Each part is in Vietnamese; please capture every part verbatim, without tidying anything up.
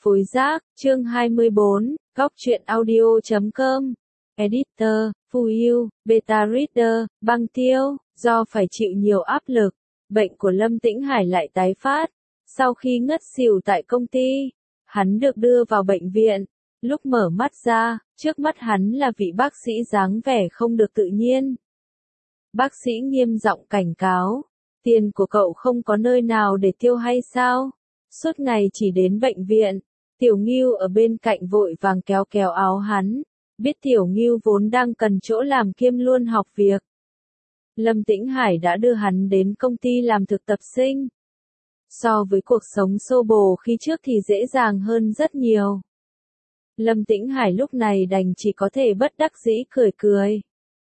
Phối giác, chương hai mươi bốn, góc truyện audio chấm com. Editor, Phù Yêu, Beta Reader, Băng Tiêu, do phải chịu nhiều áp lực, bệnh của Lâm Tĩnh Hải lại tái phát. Sau khi ngất xỉu tại công ty, hắn được đưa vào bệnh viện. Lúc mở mắt ra, trước mắt hắn là vị bác sĩ dáng vẻ không được tự nhiên. Bác sĩ nghiêm giọng cảnh cáo, tiền của cậu không có nơi nào để tiêu hay sao? Suốt ngày chỉ đến bệnh viện. Tiểu Ngưu ở bên cạnh vội vàng kéo kéo áo hắn, biết Tiểu Ngưu vốn đang cần chỗ làm kiêm luôn học việc. Lâm Tĩnh Hải đã đưa hắn đến công ty làm thực tập sinh. So với cuộc sống xô bồ khi trước thì dễ dàng hơn rất nhiều. Lâm Tĩnh Hải lúc này đành chỉ có thể bất đắc dĩ cười cười.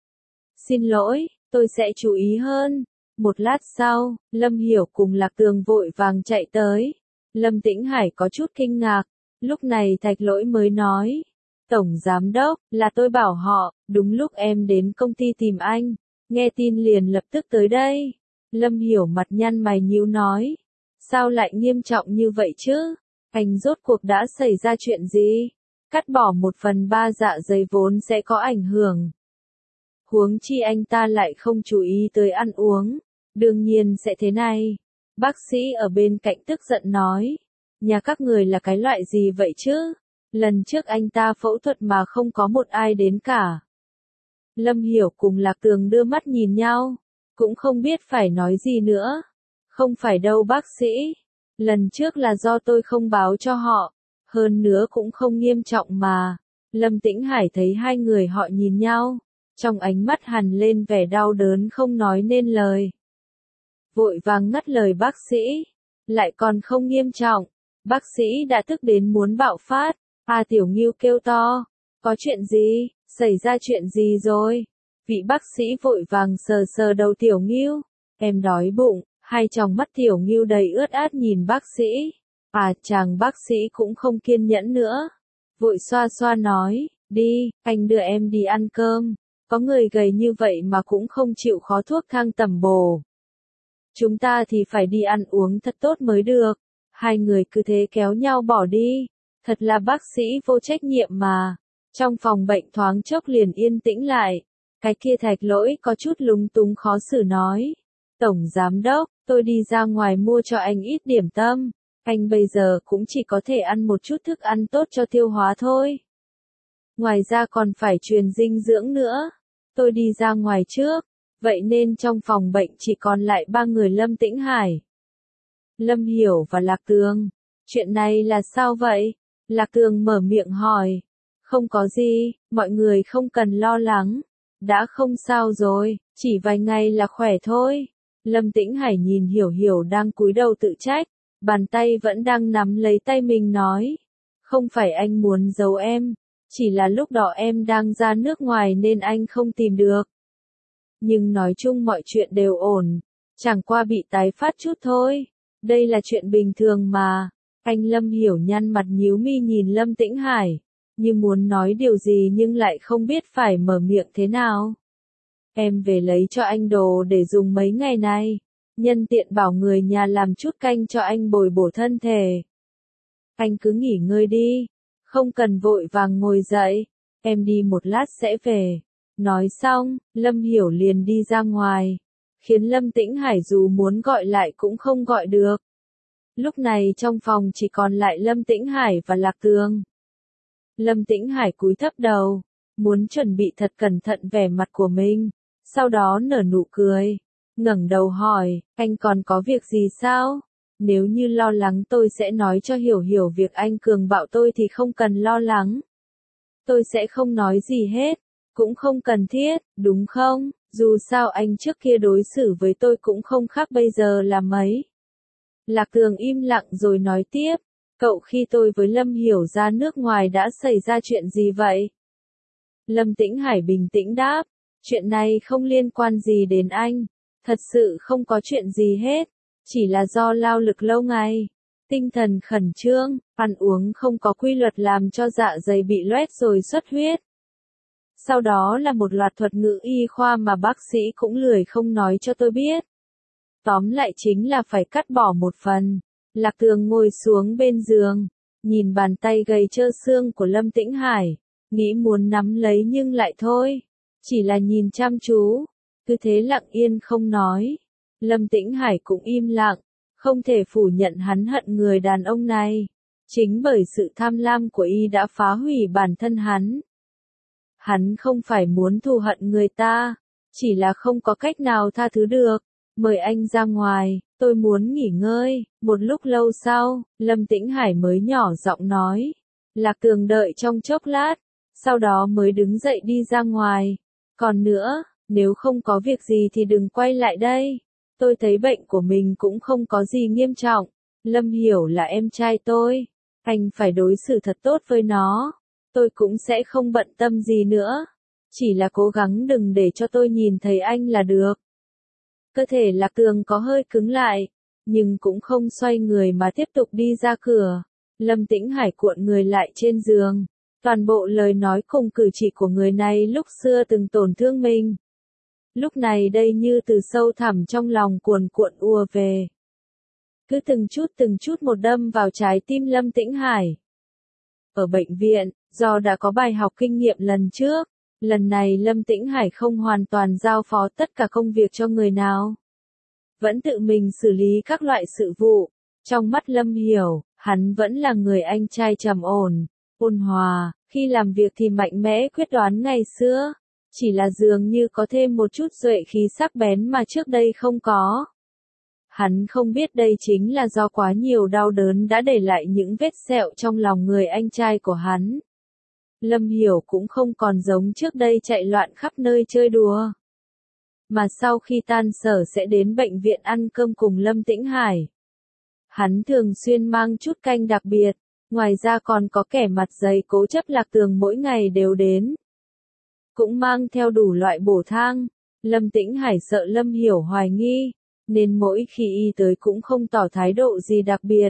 Xin lỗi, tôi sẽ chú ý hơn. Một lát sau, Lâm Hiểu cùng Lạc Tường vội vàng chạy tới. Lâm Tĩnh Hải có chút kinh ngạc. Lúc này Thạch Lỗi mới nói, Tổng Giám Đốc, là tôi bảo họ, đúng lúc em đến công ty tìm anh, nghe tin liền lập tức tới đây. Lâm Hiểu mặt nhăn mày nhíu nói, sao lại nghiêm trọng như vậy chứ? Anh rốt cuộc đã xảy ra chuyện gì? Cắt bỏ một phần ba dạ dày vốn sẽ có ảnh hưởng. Huống chi anh ta lại không chú ý tới ăn uống, đương nhiên sẽ thế này. Bác sĩ ở bên cạnh tức giận nói, nhà các người là cái loại gì vậy chứ? Lần trước anh ta phẫu thuật mà không có một ai đến cả. Lâm Hiểu cùng Lạc Tường đưa mắt nhìn nhau, cũng không biết phải nói gì nữa. Không phải đâu bác sĩ, lần trước là do tôi không báo cho họ, hơn nữa cũng không nghiêm trọng mà. Lâm Tĩnh Hải thấy hai người họ nhìn nhau, trong ánh mắt hằn lên vẻ đau đớn không nói nên lời. Vội vàng ngắt lời bác sĩ, lại còn không nghiêm trọng. Bác sĩ đã tức đến muốn bạo phát. À Tiểu Ngưu kêu to, có chuyện gì, xảy ra chuyện gì rồi? Vị bác sĩ vội vàng sờ sờ đầu Tiểu Ngưu, em đói bụng. Hai tròng mắt Tiểu Ngưu đầy ướt át nhìn bác sĩ. À chàng bác sĩ cũng không kiên nhẫn nữa, vội xoa xoa nói, đi, anh đưa em đi ăn cơm. Có người gầy như vậy mà cũng không chịu khó thuốc thang tẩm bổ. Chúng ta thì phải đi ăn uống thật tốt mới được. Hai người cứ thế kéo nhau bỏ đi. Thật là bác sĩ vô trách nhiệm mà. Trong phòng bệnh thoáng chốc liền yên tĩnh lại. Cái kia Thạch Lỗi có chút lúng túng khó xử nói. Tổng Giám Đốc, tôi đi ra ngoài mua cho anh ít điểm tâm. Anh bây giờ cũng chỉ có thể ăn một chút thức ăn tốt cho tiêu hóa thôi. Ngoài ra còn phải truyền dinh dưỡng nữa. Tôi đi ra ngoài trước. Vậy nên trong phòng bệnh chỉ còn lại ba người Lâm Tĩnh Hải, Lâm Hiểu và Lạc Tường. Chuyện này là sao vậy? Lạc Tường mở miệng hỏi. Không có gì, mọi người không cần lo lắng. Đã không sao rồi, chỉ vài ngày là khỏe thôi. Lâm Tĩnh Hải nhìn Hiểu Hiểu đang cúi đầu tự trách, bàn tay vẫn đang nắm lấy tay mình nói. Không phải anh muốn giấu em, chỉ là lúc đó em đang ra nước ngoài nên anh không tìm được. Nhưng nói chung mọi chuyện đều ổn, chẳng qua bị tái phát chút thôi. Đây là chuyện bình thường mà. Anh Lâm Hiểu nhăn mặt nhíu mi nhìn Lâm Tĩnh Hải, như muốn nói điều gì nhưng lại không biết phải mở miệng thế nào. Em về lấy cho anh đồ để dùng mấy ngày nay, nhân tiện bảo người nhà làm chút canh cho anh bồi bổ thân thể. Anh cứ nghỉ ngơi đi, không cần vội vàng ngồi dậy, em đi một lát sẽ về. Nói xong, Lâm Hiểu liền đi ra ngoài, khiến Lâm Tĩnh Hải dù muốn gọi lại cũng không gọi được. Lúc này trong phòng chỉ còn lại Lâm Tĩnh Hải và Lạc Tường. Lâm Tĩnh Hải cúi thấp đầu, muốn chuẩn bị thật cẩn thận vẻ mặt của mình, sau đó nở nụ cười, ngẩng đầu hỏi, anh còn có việc gì sao? Nếu như lo lắng tôi sẽ nói cho Hiểu Hiểu việc anh cường bạo tôi thì không cần lo lắng. Tôi sẽ không nói gì hết. Cũng không cần thiết, đúng không? Dù sao anh trước kia đối xử với tôi cũng không khác bây giờ là mấy. Lạc Tường im lặng rồi nói tiếp, cậu khi tôi với Lâm Hiểu ra nước ngoài đã xảy ra chuyện gì vậy? Lâm Tĩnh Hải bình tĩnh đáp, chuyện này không liên quan gì đến anh, thật sự không có chuyện gì hết, chỉ là do lao lực lâu ngày, tinh thần khẩn trương, ăn uống không có quy luật làm cho dạ dày bị loét rồi xuất huyết. Sau đó là một loạt thuật ngữ y khoa mà bác sĩ cũng lười không nói cho tôi biết. Tóm lại chính là phải cắt bỏ một phần. Lạc Tường ngồi xuống bên giường, nhìn bàn tay gầy trơ xương của Lâm Tĩnh Hải, nghĩ muốn nắm lấy nhưng lại thôi, chỉ là nhìn chăm chú, cứ thế lặng yên không nói. Lâm Tĩnh Hải cũng im lặng, không thể phủ nhận hắn hận người đàn ông này. Chính bởi sự tham lam của y đã phá hủy bản thân hắn. Hắn không phải muốn thù hận người ta, chỉ là không có cách nào tha thứ được. Mời anh ra ngoài, tôi muốn nghỉ ngơi. Một lúc lâu sau, Lâm Tĩnh Hải mới nhỏ giọng nói. Lạc Tường đợi trong chốc lát, sau đó mới đứng dậy đi ra ngoài. Còn nữa, nếu không có việc gì thì đừng quay lại đây. Tôi thấy bệnh của mình cũng không có gì nghiêm trọng. Lâm Hiểu là em trai tôi. Anh phải đối xử thật tốt với nó. Tôi cũng sẽ không bận tâm gì nữa. Chỉ là cố gắng đừng để cho tôi nhìn thấy anh là được. Cơ thể Lạc Tường có hơi cứng lại, nhưng cũng không xoay người mà tiếp tục đi ra cửa. Lâm Tĩnh Hải cuộn người lại trên giường. Toàn bộ lời nói cùng cử chỉ của người này lúc xưa từng tổn thương mình. Lúc này đây như từ sâu thẳm trong lòng cuồn cuộn ùa về. Cứ từng chút từng chút một đâm vào trái tim Lâm Tĩnh Hải. Ở bệnh viện, do đã có bài học kinh nghiệm lần trước, lần này Lâm Tĩnh Hải không hoàn toàn giao phó tất cả công việc cho người nào. Vẫn tự mình xử lý các loại sự vụ. Trong mắt Lâm Hiểu, hắn vẫn là người anh trai trầm ổn, ôn hòa, khi làm việc thì mạnh mẽ quyết đoán ngày xưa. Chỉ là dường như có thêm một chút duệ khí sắc bén mà trước đây không có. Hắn không biết đây chính là do quá nhiều đau đớn đã để lại những vết sẹo trong lòng người anh trai của hắn. Lâm Hiểu cũng không còn giống trước đây chạy loạn khắp nơi chơi đùa. Mà sau khi tan sở sẽ đến bệnh viện ăn cơm cùng Lâm Tĩnh Hải. Hắn thường xuyên mang chút canh đặc biệt, ngoài ra còn có kẻ mặt dày cố chấp Lạc Tường mỗi ngày đều đến. Cũng mang theo đủ loại bổ thang. Lâm Tĩnh Hải sợ Lâm Hiểu hoài nghi, nên mỗi khi y tới cũng không tỏ thái độ gì đặc biệt.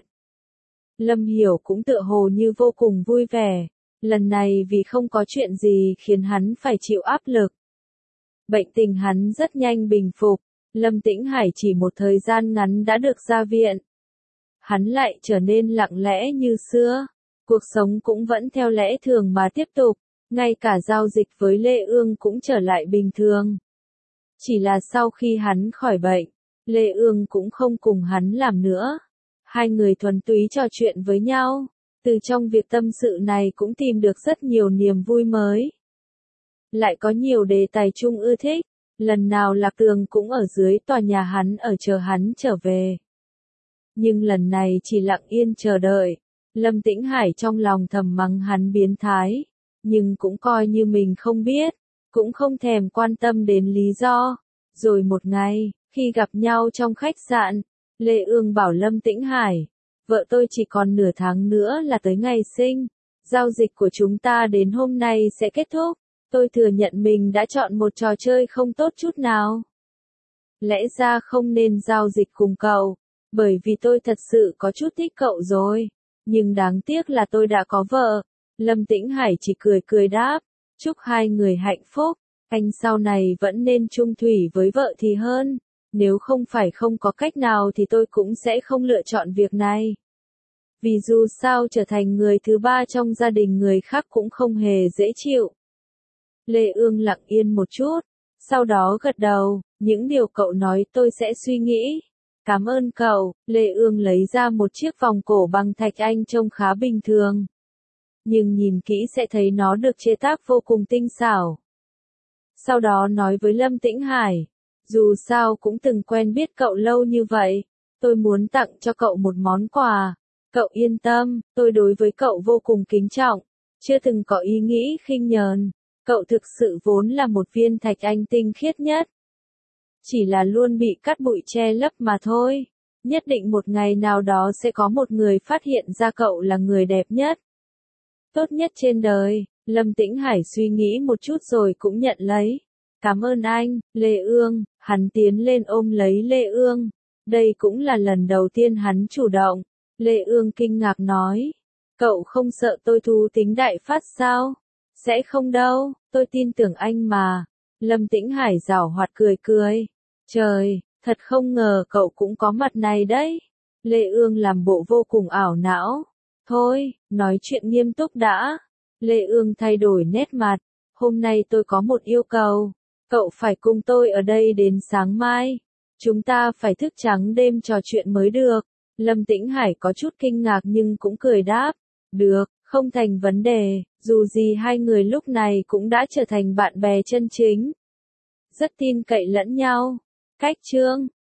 Lâm Hiểu cũng tựa hồ như vô cùng vui vẻ, lần này vì không có chuyện gì khiến hắn phải chịu áp lực. Bệnh tình hắn rất nhanh bình phục, Lâm Tĩnh Hải chỉ một thời gian ngắn đã được ra viện. Hắn lại trở nên lặng lẽ như xưa, cuộc sống cũng vẫn theo lẽ thường mà tiếp tục. Ngay cả giao dịch với Lê Ương cũng trở lại bình thường. Chỉ là sau khi hắn khỏi bệnh, Lê Ương cũng không cùng hắn làm nữa. Hai người thuần túy trò chuyện với nhau. Từ trong việc tâm sự này cũng tìm được rất nhiều niềm vui mới. Lại có nhiều đề tài chung ưa thích. Lần nào Lạc Tường cũng ở dưới tòa nhà hắn ở chờ hắn trở về. Nhưng lần này chỉ lặng yên chờ đợi. Lâm Tĩnh Hải trong lòng thầm mắng hắn biến thái. Nhưng cũng coi như mình không biết, cũng không thèm quan tâm đến lý do. Rồi một ngày, khi gặp nhau trong khách sạn, Lê Ương bảo Lâm Tĩnh Hải, vợ tôi chỉ còn nửa tháng nữa là tới ngày sinh, giao dịch của chúng ta đến hôm nay sẽ kết thúc, tôi thừa nhận mình đã chọn một trò chơi không tốt chút nào. Lẽ ra không nên giao dịch cùng cậu, bởi vì tôi thật sự có chút thích cậu rồi, nhưng đáng tiếc là tôi đã có vợ. Lâm Tĩnh Hải chỉ cười cười đáp, chúc hai người hạnh phúc, anh sau này vẫn nên chung thủy với vợ thì hơn, nếu không phải không có cách nào thì tôi cũng sẽ không lựa chọn việc này. Vì dù sao trở thành người thứ ba trong gia đình người khác cũng không hề dễ chịu. Lê Ương lặng yên một chút, sau đó gật đầu, những điều cậu nói tôi sẽ suy nghĩ. Cảm ơn cậu. Lê Ương lấy ra một chiếc vòng cổ bằng thạch anh trông khá bình thường. Nhưng nhìn kỹ sẽ thấy nó được chế tác vô cùng tinh xảo. Sau đó nói với Lâm Tĩnh Hải, dù sao cũng từng quen biết cậu lâu như vậy, tôi muốn tặng cho cậu một món quà. Cậu yên tâm, tôi đối với cậu vô cùng kính trọng, chưa từng có ý nghĩ khinh nhờn. Cậu thực sự vốn là một viên thạch anh tinh khiết nhất. Chỉ là luôn bị cát bụi che lấp mà thôi. Nhất định một ngày nào đó sẽ có một người phát hiện ra cậu là người đẹp nhất, tốt nhất trên đời. Lâm Tĩnh Hải suy nghĩ một chút rồi cũng nhận lấy. Cảm ơn anh, Lê Ương. Hắn tiến lên ôm lấy Lê Ương. Đây cũng là lần đầu tiên hắn chủ động. Lê Ương kinh ngạc nói, cậu không sợ tôi thú tính đại phát sao? Sẽ không đâu, tôi tin tưởng anh mà. Lâm Tĩnh Hải giảo hoạt cười cười. Trời, thật không ngờ cậu cũng có mặt này đấy. Lê Ương làm bộ vô cùng ảo não. Thôi, Nói chuyện nghiêm túc đã. Lê Ương thay đổi nét mặt. Hôm nay tôi có một yêu cầu. Cậu phải cùng tôi ở đây đến sáng mai. Chúng ta phải thức trắng đêm trò chuyện mới được. Lâm Tĩnh Hải có chút kinh ngạc nhưng cũng cười đáp. Được, không thành vấn đề, dù gì hai người lúc này cũng đã trở thành bạn bè chân chính. Rất tin cậy lẫn nhau. Cách chương